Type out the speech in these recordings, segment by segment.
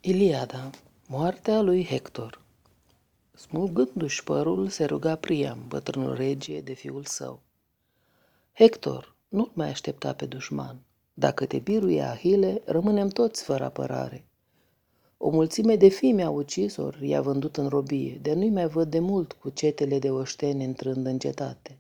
Iliada, moartea lui Hector. Smulgându-și părul, se ruga Priam, bătrânul rege, de fiul său. Hector, nu-l mai aștepta pe dușman. Dacă te biruie Ahile, rămânem toți fără apărare. O mulțime de fii mi-a ucis, ori i-a vândut în robie, de nu-i mai văd de mult cu cetele de oșteni intrând în cetate.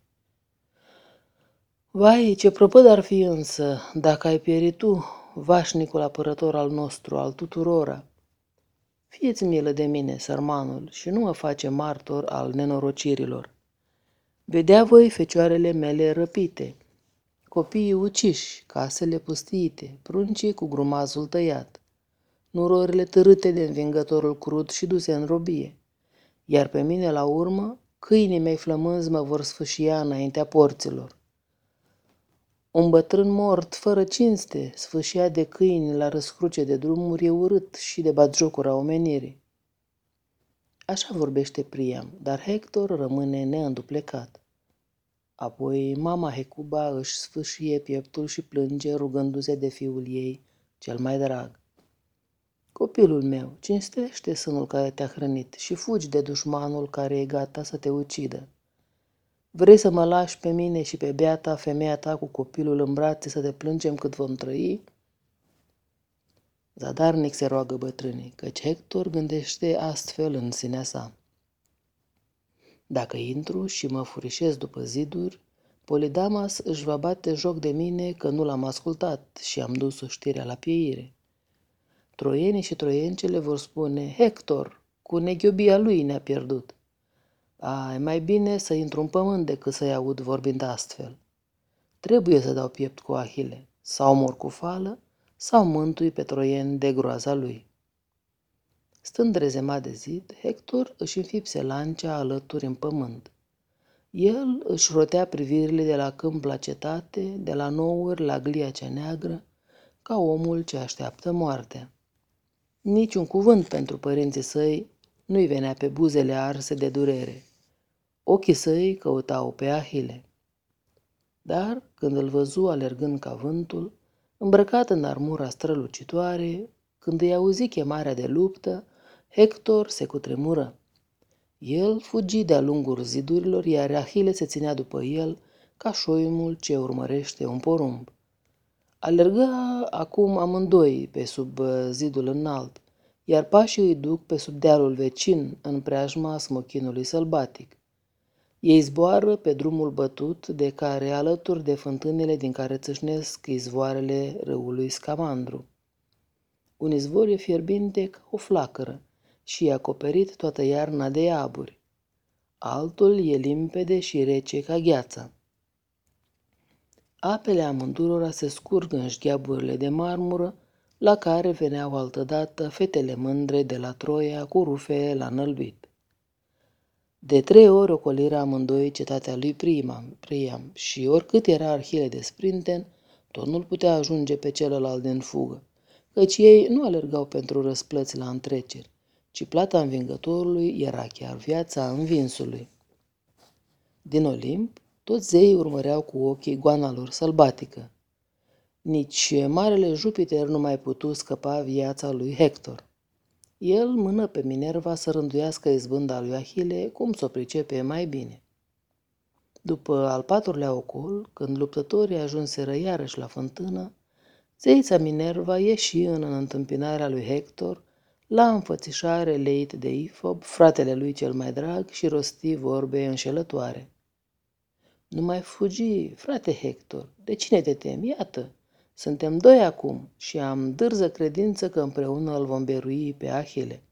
Vai, ce prăpăd ar fi însă, dacă ai pierit tu, vașnicul apărător al nostru, al tuturora. Fieți milă de mine, sărmanul, și nu mă face martor al nenorocirilor. Vedea voi fecioarele mele răpite, copiii uciși, casele pustiite, pruncii cu grumazul tăiat, nurorile târâte de învingătorul crud și duse în robie. Iar pe mine, la urmă, câinii mei flămânzi mă vor sfâșia înaintea porților. Un bătrân mort, fără cinste, sfâșiat de câini la răscruce de drumuri, e urât și de batjocura omenirii. Așa vorbește Priam, dar Hector rămâne neînduplecat. Apoi mama Hecuba își sfâșie pieptul și plânge, rugându-se de fiul ei, cel mai drag. Copilul meu, cinstește sânul care te-a hrănit și fugi de dușmanul care e gata să te ucidă. Vrei să mă lași pe mine și pe beata femeia ta cu copilul în brațe să te plângem cât vom trăi? Zadarnic se roagă bătrânii, căci Hector gândește astfel în sinea sa. Dacă intru și mă furișez după ziduri, Polidamas își va bate joc de mine că nu l-am ascultat și am dus știrea la pieire. Troienii și troiencele vor spune, Hector, cu neghiobia lui ne-a pierdut. E mai bine să intru în pământ decât să-i aud vorbind astfel. Trebuie să dau piept cu Ahile, sau mor cu fală, sau mântui pe troieni de groaza lui. Stând rezemat de zid, Hector își înfipse lancea alături în pământ. El își rotea privirile de la câmp la cetate, de la nouri la glia cea neagră, ca omul ce așteaptă moartea. Niciun cuvânt pentru părinții săi nu-i venea pe buzele arse de durere. Ochii săi căutau pe Ahile. Dar, când îl văzu alergând ca vântul, îmbrăcat în armura strălucitoare, când îi auzi chemarea de luptă, Hector se cutremură. El fugi de-a lungul zidurilor, iar Ahile se ținea după el ca șoimul ce urmărește un porumb. Alergă acum amândoi pe sub zidul înalt, iar pașii îi duc pe sub dealul vecin în preajma smochinului sălbatic. Ei zboară pe drumul bătut de care, alături de fântânele din care țâșnesc izvoarele râului Scamandru. Un izvor e fierbinte ca o flacără și e acoperit toată iarna de iaburi. Altul e limpede și rece ca gheața. Apele amândurora se scurg în șgheaburile de marmură, la care veneau altădată fetele mândre de la Troia cu rufe la înălbit. De 3 ori ocoliră amândoi cetatea lui Priam și oricât era Arhile de sprinten, tot nu-l putea ajunge pe celălalt din fugă, căci ei nu alergau pentru răsplăți la întreceri, ci plata învingătorului era chiar viața învinsului. Din Olimp, toți zeii urmăreau cu ochii goana lor sălbatică. Nici marele Jupiter nu mai putu scăpa viața lui Hector. El mână pe Minerva să rânduiască izbânda lui Ahile cum s-o pricepe mai bine. După al 4-lea ocol, când luptătorii ajunseră iarăși la fântână, zeița Minerva ieși în întâmpinarea lui Hector, la înfățișare leit de Ifob, fratele lui cel mai drag, și rosti vorbe înșelătoare. Nu mai fugi, frate Hector, de cine te temi? Iată, suntem 2 acum și am dârză credință că împreună îl vom birui pe Ahile.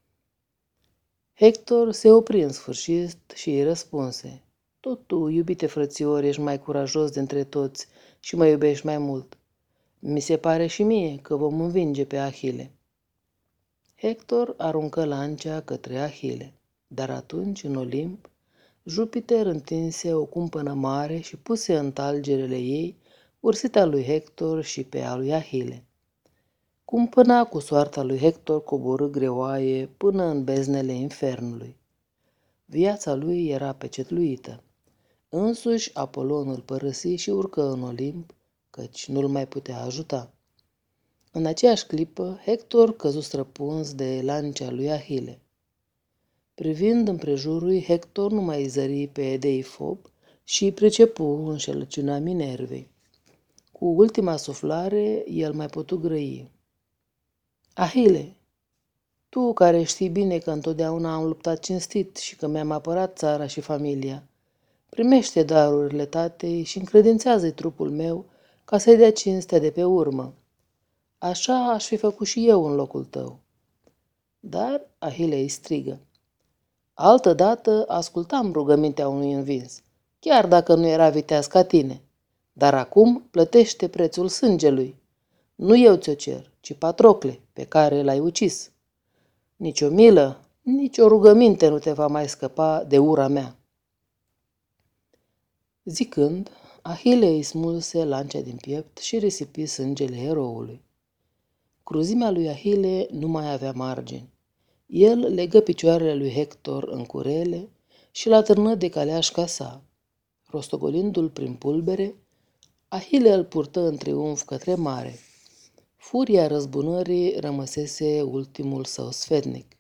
Hector se opri în sfârșit și îi răspunse, tot tu, iubite frățiori, ești mai curajos dintre toți și mă iubești mai mult. Mi se pare și mie că vom învinge pe Ahile. Hector aruncă lancea către Ahile, dar atunci, în Olimp, Jupiter întinse o cumpănă mare și puse în talgerele ei ursita lui Hector și pe a lui Ahile. Cumpăna cu soarta lui Hector coborâ greoaie până în beznele infernului. Viața lui era pecetluită. Însuși Apolon îl părăsi și urcă în Olimp, căci nu-l mai putea ajuta. În aceeași clipă, Hector căzu străpuns de lancea lui Ahile. Privind împrejurul, Hector nu mai zări pe Deifob și pricepu înșelăciunea Minervei. Cu ultima suflare, el mai putu grăi. Ahile, tu care știi bine că întotdeauna am luptat cinstit și că mi-am apărat țara și familia, primește darurile tatei și încredințează-i trupul meu ca să-i dea cinstea de pe urmă. Așa aș fi făcut și eu în locul tău. Dar Ahile îi strigă. Altădată ascultam rugămintea unui învins, chiar dacă nu era viteaz ca tine. Dar acum plătește prețul sângelui. Nu eu ți-o cer, ci Patrocle, pe care l-ai ucis. Nici o milă, nici o rugăminte nu te va mai scăpa de ura mea. Zicând, Ahile îi smulse lancea din piept și risipi sângele eroului. Cruzimea lui Ahile nu mai avea margini. El legă picioarele lui Hector în curele și l-a târnă de caleașca sa. Rostogolindu-l prin pulbere, Ahile îl purtă în triumf către mare. Furia răzbunării rămăsese ultimul său sfetnic.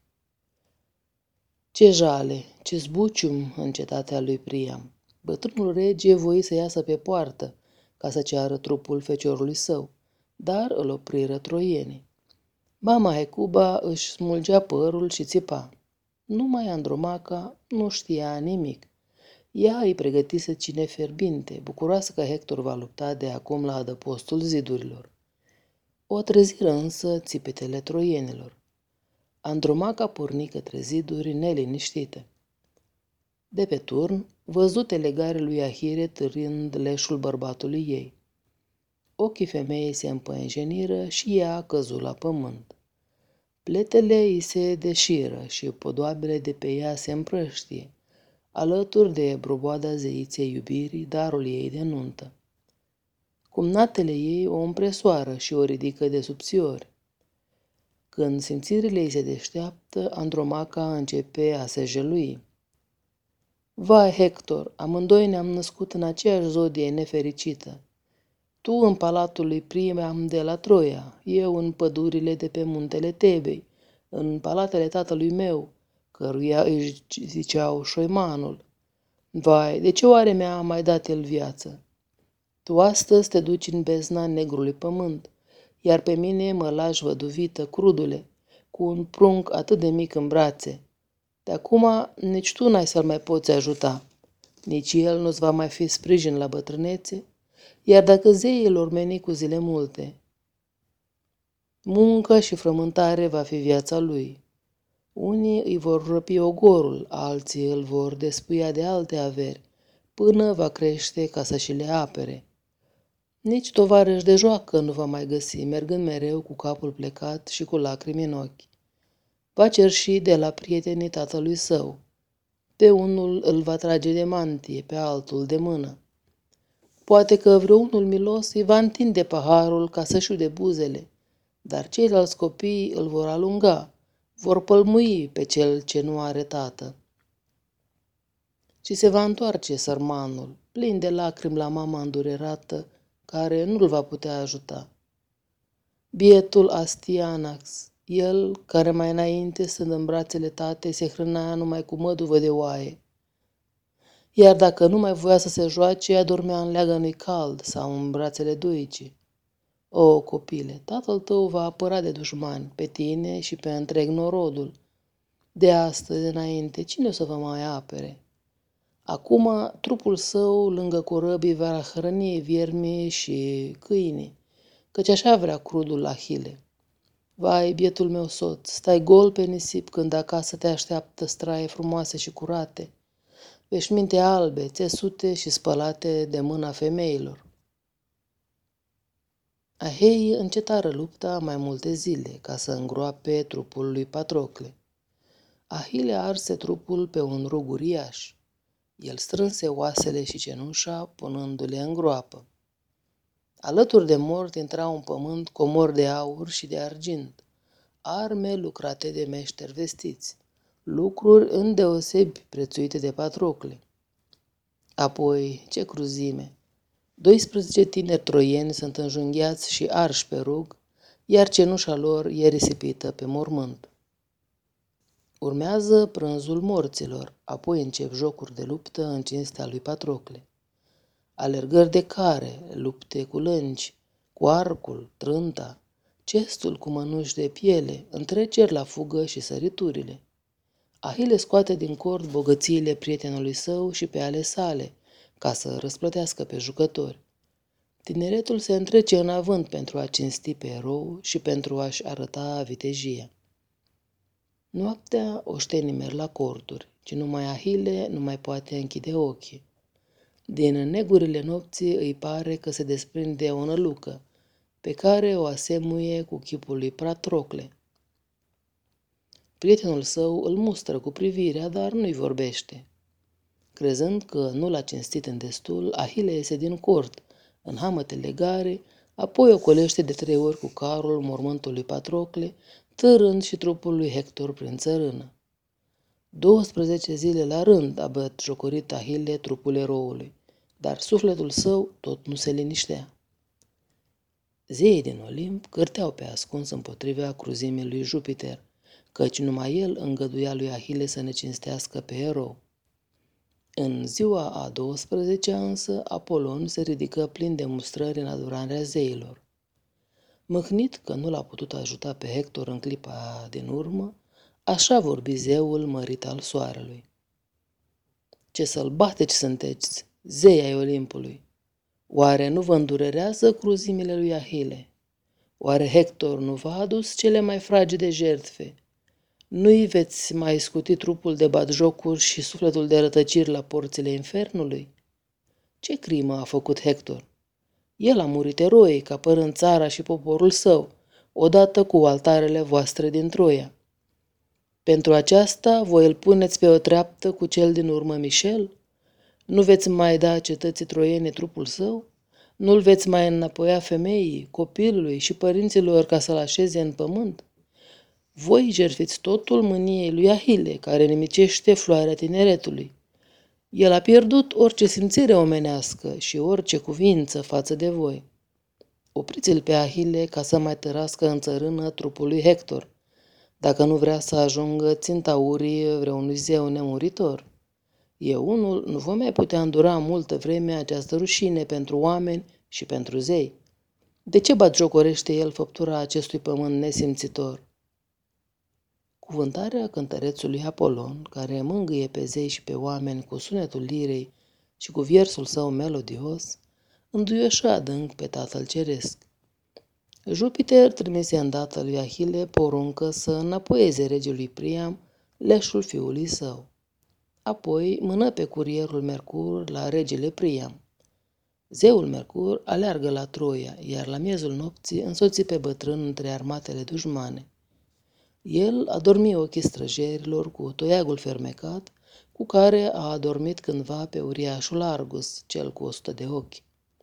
Ce jale, ce zbucium în cetatea lui Priam! Bătrânul rege voi să iasă pe poartă ca să ceară trupul feciorului său, dar îl opriră troienii. Mama Hecuba își smulgea părul și țipa. Numai Andromaca nu știa nimic. Ea îi pregătise cine fierbinte, bucuroasă că Hector va lupta de acum la adăpostul zidurilor. O treziră însă țipetele troienilor. Andromaca porni către ziduri neliniștite. De pe turn, văzu telegare lui Ahire târând leșul bărbatului ei. Ochii femeii se împăienjeniră și ea căzu la pământ. Pletele îi se deșiră și podoabele de pe ea se împrăștie, alături de broboada zeiței iubirii, darul ei de nuntă. Cumnatele ei o împresoară și o ridică de subțiori. Când simțirile îi se deșteaptă, Andromaca începe a se jelui. Vai, Hector, amândoi ne-am născut în aceeași zodie nefericită. Tu în palatul lui Priam de la Troia, eu în pădurile de pe muntele Tebei, în palatele tatălui meu, căruia îi ziceau șoimanul. Vai, de ce oare mi-a mai dat el viață? Tu astăzi te duci în bezna negrului pământ, iar pe mine mă lași văduvită, crudule, cu un prunc atât de mic în brațe. De acum nici tu n-ai să-l mai poți ajuta, nici el nu-ți va mai fi sprijin la bătrânețe, iar dacă zeii îl meni cu zile multe, muncă și frământare va fi viața lui. Unii îi vor răpi ogorul, alții îl vor despuia de alte averi, până va crește ca să și le apere. Nici tovarăș de joacă nu va mai găsi, mergând mereu cu capul plecat și cu lacrimi în ochi. Va cerși de la prietenii tatălui său. Pe unul îl va trage de mantie, pe altul de mână. Poate că vreunul milos îi va întinde paharul ca să-și ude buzele, dar ceilalți copii îl vor alunga, vor pălmui pe cel ce nu are tată. Și se va întoarce sărmanul, plin de lacrimi la mama îndurerată, care nu-l va putea ajuta. Bietul Astianax, el care mai înainte, stând în brațele tatei, se hrănea numai cu măduvă de oaie. Iar dacă nu mai voia să se joace, adormea în leagănui cald sau în brațele duicii. O, copile, tatăl tău va apăra de dușmani, pe tine și pe întreg norodul. De astăzi înainte, cine o să vă mai apere? Acum, trupul său, lângă corăbii, va hrăni viermii și câinii, căci așa vrea crudul Ahile. Vai, bietul meu soț, stai gol pe nisip când acasă te așteaptă straie frumoase și curate, veșminte albe, țesute și spălate de mâna femeilor. Ahei încetară lupta mai multe zile ca să îngroape trupul lui Patrocle. Ahile arse trupul pe un rug uriaș. El strânse oasele și cenușa, punându-le în groapă. Alături de mort intra un pământ comor de aur și de argint, arme lucrate de meșteri vestiți, lucruri îndeosebi prețuite de Patrocle. Apoi, ce cruzime! 12 tineri troieni sunt înjunghiați și arși pe rug, iar cenușa lor e risipită pe mormânt. Urmează prânzul morților, apoi încep jocuri de luptă în cinstea lui Patrocle. Alergări de care, lupte cu lânci, cu arcul, trânta, cestul cu mănuși de piele, întreceri la fugă și săriturile. Ahile scoate din cort bogățiile prietenului său și pe ale sale, ca să răsplătească pe jucători. Tineretul se întrece în avânt pentru a cinsti pe erou și pentru a-și arăta vitejia. Noaptea oștenii merg la corturi, ci numai Ahile nu mai poate închide ochii. Din negurile nopții îi pare că se desprinde o nălucă, pe care o asemuie cu chipul lui Patrocle. Prietenul său îl mustră cu privirea, dar nu-i vorbește. Crezând că nu l-a cinstit în destul, Ahile iese din cort, în hamăte legare, apoi ocolește de 3 ori cu carul mormântul lui Patrocle, târând și trupul lui Hector prin țărână. 12 zile la rând a batjocorit Ahile trupul eroului, dar sufletul său tot nu se liniștea. Zeii din Olimp cârteau pe ascuns împotriva cruzimii lui Jupiter, căci numai el îngăduia lui Ahile să ne cinstească pe erou. În ziua a 12-a însă, Apolon se ridică plin de mustrări în adorarea zeilor. Mâhnit că nu l-a putut ajuta pe Hector în clipa din urmă, așa vorbi zeul mărit al soarelui. Ce sălbatici sunteți, zei ai Olimpului! Oare nu vă îndurerează cruzimile lui Ahile? Oare Hector nu v-a adus cele mai fragede jertfe? Nu-i veți mai scuti trupul de batjocuri și sufletul de rătăciri la porțile infernului? Ce crimă a făcut Hector? El a murit eroic, apărând țara și poporul său, odată cu altarele voastre din Troia. Pentru aceasta voi îl puneți pe o treaptă cu cel din urmă Michel? Nu veți mai da cetății troiene trupul său? Nu-l veți mai înapoia femeii, copilului și părinților ca să-l așeze în pământ? Voi jertfiți totul mâniei lui Ahile, care nimicește floarea tineretului. El a pierdut orice simțire omenească și orice cuvință față de voi. Opriți-l pe Ahile ca să mai tărască în țărână trupul lui Hector, dacă nu vrea să ajungă ținta urii vreunui zeu nemuritor. Eu unul nu voi mai putea îndura multă vreme această rușine pentru oameni și pentru zei. De ce batjocorește el făptura acestui pământ nesimțitor? Cuvântarea cântărețului Apolon, care mângâie pe zei și pe oameni cu sunetul lirei și cu viersul său melodios, înduioșă adânc pe Tatăl Ceresc. Jupiter trimise îndată lui Ahile poruncă să înapoieze regelui Priam leșul fiului său. Apoi mână pe curierul Mercur la regele Priam. Zeul Mercur aleargă la Troia, iar la miezul nopții însoți pe bătrân între armatele dușmane. El a dormit ochii străjerilor cu toiagul fermecat, cu care a adormit cândva pe uriașul Argus, cel cu 100 de ochi.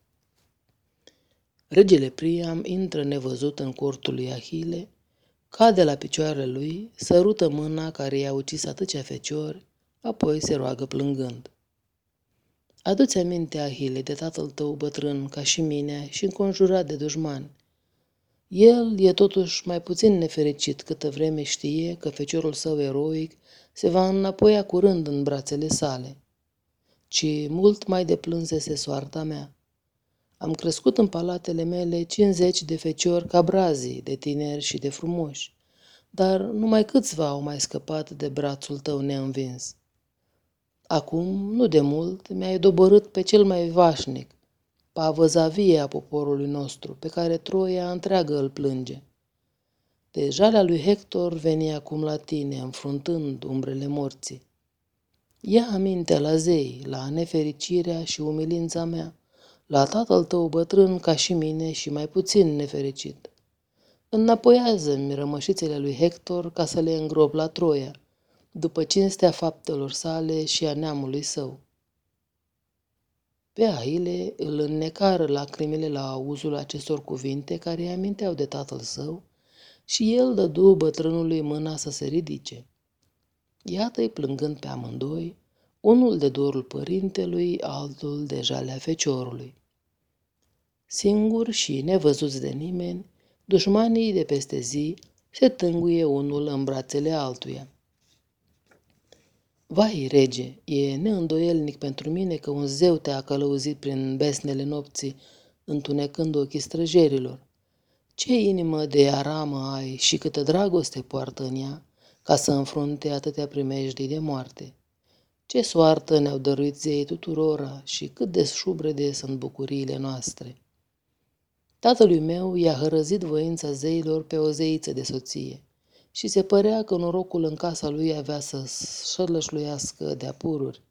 Regele Priam intră nevăzut în cortul lui Ahile, cade la picioarele lui, sărută mâna care i-a ucis atâția feciori, apoi se roagă plângând. Adu-ți aminte, Ahile, de tatăl tău bătrân, ca și mine, și înconjurat de dușmani. El e totuși mai puțin nefericit câtă vreme știe că feciorul său eroic se va înapoia curând în brațele sale, ci mult mai deplânsese soarta mea. Am crescut în palatele mele 50 de feciori ca brazii, de tineri și de frumoși, dar numai câțiva au mai scăpat de brațul tău neînvins. Acum, nu de mult, mi-ai doborât pe cel mai vașnic, pavăza vie a poporului nostru, pe care Troia întreagă îl plânge. De jalea lui Hector veni acum la tine, înfruntând umbrele morții. Ia aminte la zei, la nefericirea și umilința mea, la tatăl tău bătrân ca și mine și mai puțin nefericit. Înapoiază-mi rămășițele lui Hector ca să le îngrop la Troia, după cinstea faptelor sale și a neamului său. Pe Ahile îl înnecară lacrimile la auzul acestor cuvinte care îi aminteau de tatăl său și el dădu bătrânului mâna să se ridice. Iată-i plângând pe amândoi, unul de dorul părintelui, altul de jalea feciorului. Singuri și nevăzuți de nimeni, Dușmanii de peste zi se tânguie unul în brațele altuia. Vai, rege, e neîndoielnic pentru mine că un zeu te-a călăuzit prin besnele nopții, întunecând ochii străjerilor. Ce inimă de aramă ai și câtă dragoste poartă în ea, ca să înfrunte atâtea primejdii de moarte. Ce soartă ne-au dăruit zeii tuturora și cât de șubrede sunt bucuriile noastre. Tatălui meu i-a hărăzit voința zeilor pe o zeiță de soție și se părea că norocul în casa lui avea să șălășluiască de-a pururi.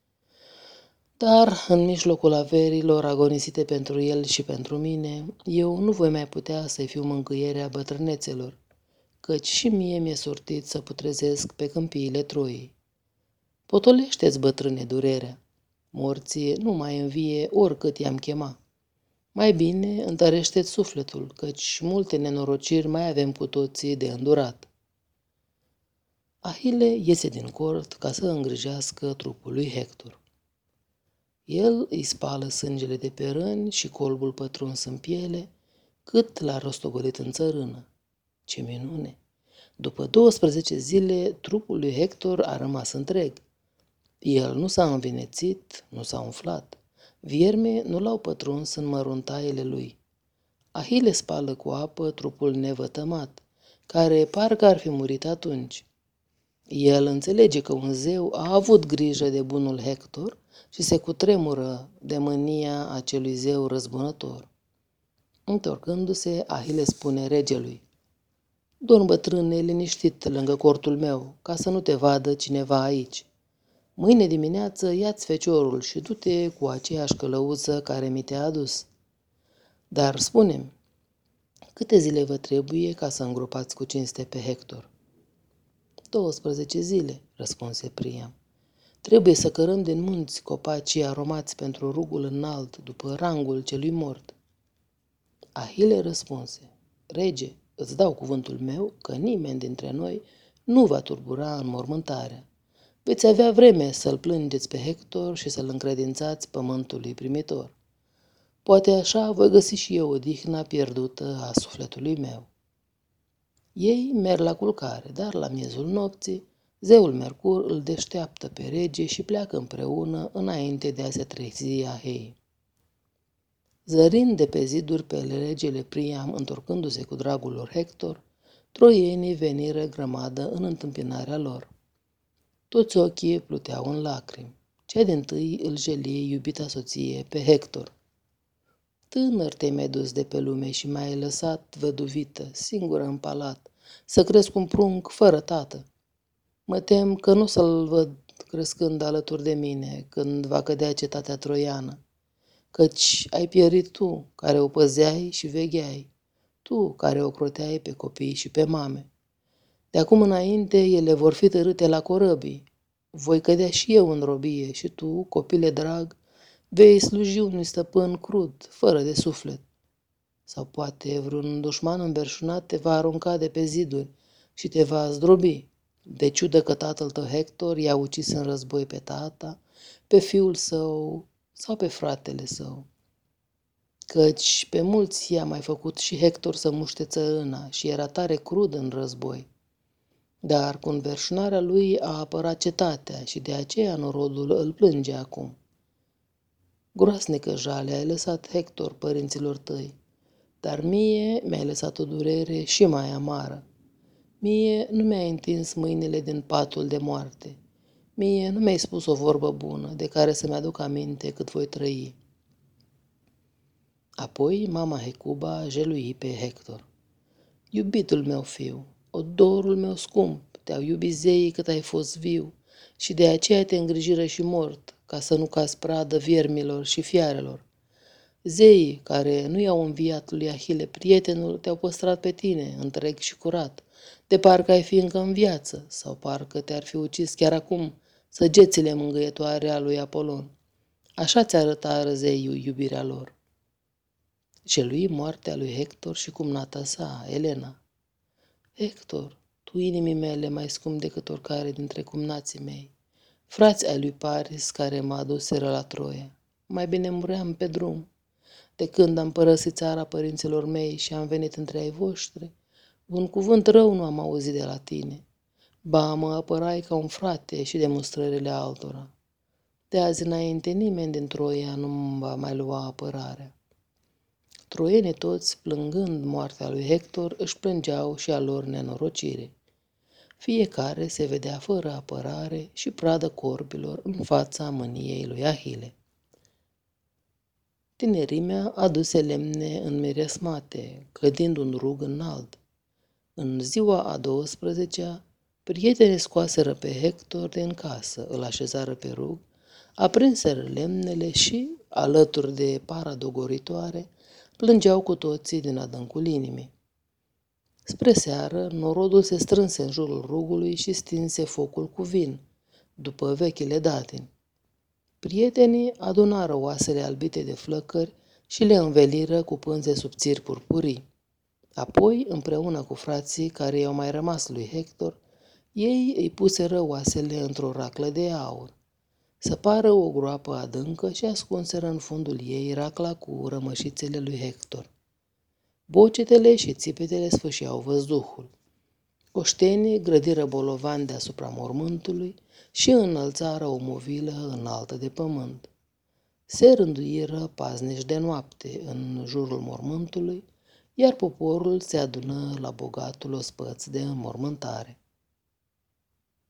Dar, în mijlocul averilor agonisite pentru el și pentru mine, eu nu voi mai putea să-i fiu mângâierea bătrânețelor, căci și mie mi-e sortit să putrezesc pe câmpiile Troiei. Potolește-ți, bătrâne, durerea. Morții nu mai învie oricât i-am chema. Mai bine întărește-ți sufletul, căci multe nenorociri mai avem cu toții de îndurat. Ahile iese din cort ca să îngrijească trupul lui Hector. El îi spală sângele de pe răni și colbul pătruns în piele, cât l-a rostogolit în țărână. Ce minune! După 12 zile, trupul lui Hector a rămas întreg. El nu s-a învinețit, nu s-a umflat. Vierme nu l-au pătruns în măruntaiele lui. Ahile spală cu apă trupul nevătămat, care parcă ar fi murit atunci. El înțelege că un zeu a avut grijă de bunul Hector și se cutremură de mânia acelui zeu răzbunător. Întorcându-se, Ahile spune regelui: Dorm, bătrâne, liniștit lângă cortul meu, ca să nu te vadă cineva aici. Mâine dimineață ia-ți feciorul și du-te cu aceeași călăuză care mi te-a adus. Dar spune-mi, câte zile vă trebuie ca să îngropați cu cinste pe Hector? 12 zile, răspunse Priam. Trebuie să cărăm din munți copacii aromați pentru rugul înalt după rangul celui mort. Ahile răspunse: Rege, îți dau cuvântul meu că nimeni dintre noi nu va turbura înmormântarea. Veți avea vreme să-l plângeți pe Hector și să-l încredințați pământului primitor. Poate așa voi găsi și eu odihna pierdută a sufletului meu. Ei merg la culcare, dar la miezul nopții, zeul Mercur îl deșteaptă pe rege și pleacă împreună înainte de a se trezi Ahei. Zărind de pe ziduri pe regele Priam, întorcându-se cu dragul lor Hector, troienii veniră grămadă în întâmpinarea lor. Toți ochii pluteau în lacrimi. Cea dintâi îl jelie iubita soție pe Hector. Tânăr te-ai mai dus de pe lume și m-ai lăsat văduvită, singură în palat, să cresc un prunc fără tată. Mă tem că nu să-l văd crescând alături de mine când va cădea cetatea troiană, căci ai pierit tu, care o păzeai și vegheai, tu, care o croteai pe copii și pe mame. De acum înainte ele vor fi târâte la corăbii. Voi cădea și eu în robie și tu, copile drag, vei sluji unui stăpân crud, fără de suflet. Sau poate vreun dușman înverșunat te va arunca de pe ziduri și te va zdrobi, de ciudă că tatăl tău Hector i-a ucis în război pe tata, pe fiul său sau pe fratele său. Căci pe mulți i-a mai făcut și Hector să muște țărâna și era tare crud în război. Dar cu înverșunarea lui a apărat cetatea și de aceea norodul îl plânge acum. Groasnică jale ai lăsat, Hector, părinților tăi, dar mie mi-ai lăsat o durere și mai amară. Mie nu mi-ai întins mâinile din patul de moarte. Mie nu mi-ai spus o vorbă bună de care să-mi aduc aminte cât voi trăi. Apoi mama Hecuba jelui pe Hector. Iubitul meu fiu, odorul meu scump, te-au iubit zeii cât ai fost viu și de aceea te îngrijiră și mort, ca să nu cazi pradă viermilor și fiarelor. Zeii care nu i-au înviat lui Ahile prietenul te-au păstrat pe tine, întreg și curat, de parcă ai fi încă în viață sau parcă te-ar fi ucis chiar acum săgețile mângâietoare a lui Apolon. Așa ți arăta răzeiul iubirea lor. Jelui moartea lui Hector și cumnata sa, Elena. Hector, tu inimii mele mai scump decât oricare dintre cumnații mei, frați ai lui Paris care mă aduseră la Troia. Mai bine muream pe drum. de când am părăsit țara părinților mei și am venit între ai voștri, un cuvânt rău nu am auzit de la tine. Ba, mă apărai ca un frate și de mustrările altora. De azi înainte nimeni din Troia nu va mai lua apărarea. Troienii toți, plângând moartea lui Hector, își plângeau și a lor nenorocire. Fiecare se vedea fără apărare și pradă corbilor în fața mâniei lui Ahile. Tinerimea aduse lemne înmiresmate, clădind un rug înalt. În ziua a 12-a, prietenii scoaseră pe Hector din casă, îl așezară pe rug, aprinseră lemnele și, alături de para dogoritoare, plângeau cu toții din adâncul inimii. Spre seară, norodul se strânse în jurul rugului și stinse focul cu vin, după vechile datini. Prietenii adunară oasele albite de flăcări și le înveliră cu pânze subțiri purpurii. Apoi, împreună cu frații care i-au mai rămas lui Hector, ei îi puseră oasele într-o raclă de aur. Săpară o groapă adâncă și ascunseră în fundul ei racla cu rămășițele lui Hector. Bocetele și țipetele sfâșiau văzduhul. Oștenii grădiră bolovan deasupra mormântului și înălțară o movilă înaltă de pământ. Se rânduiră paznici de noapte în jurul mormântului, iar poporul se adună la bogatul ospăț de înmormântare.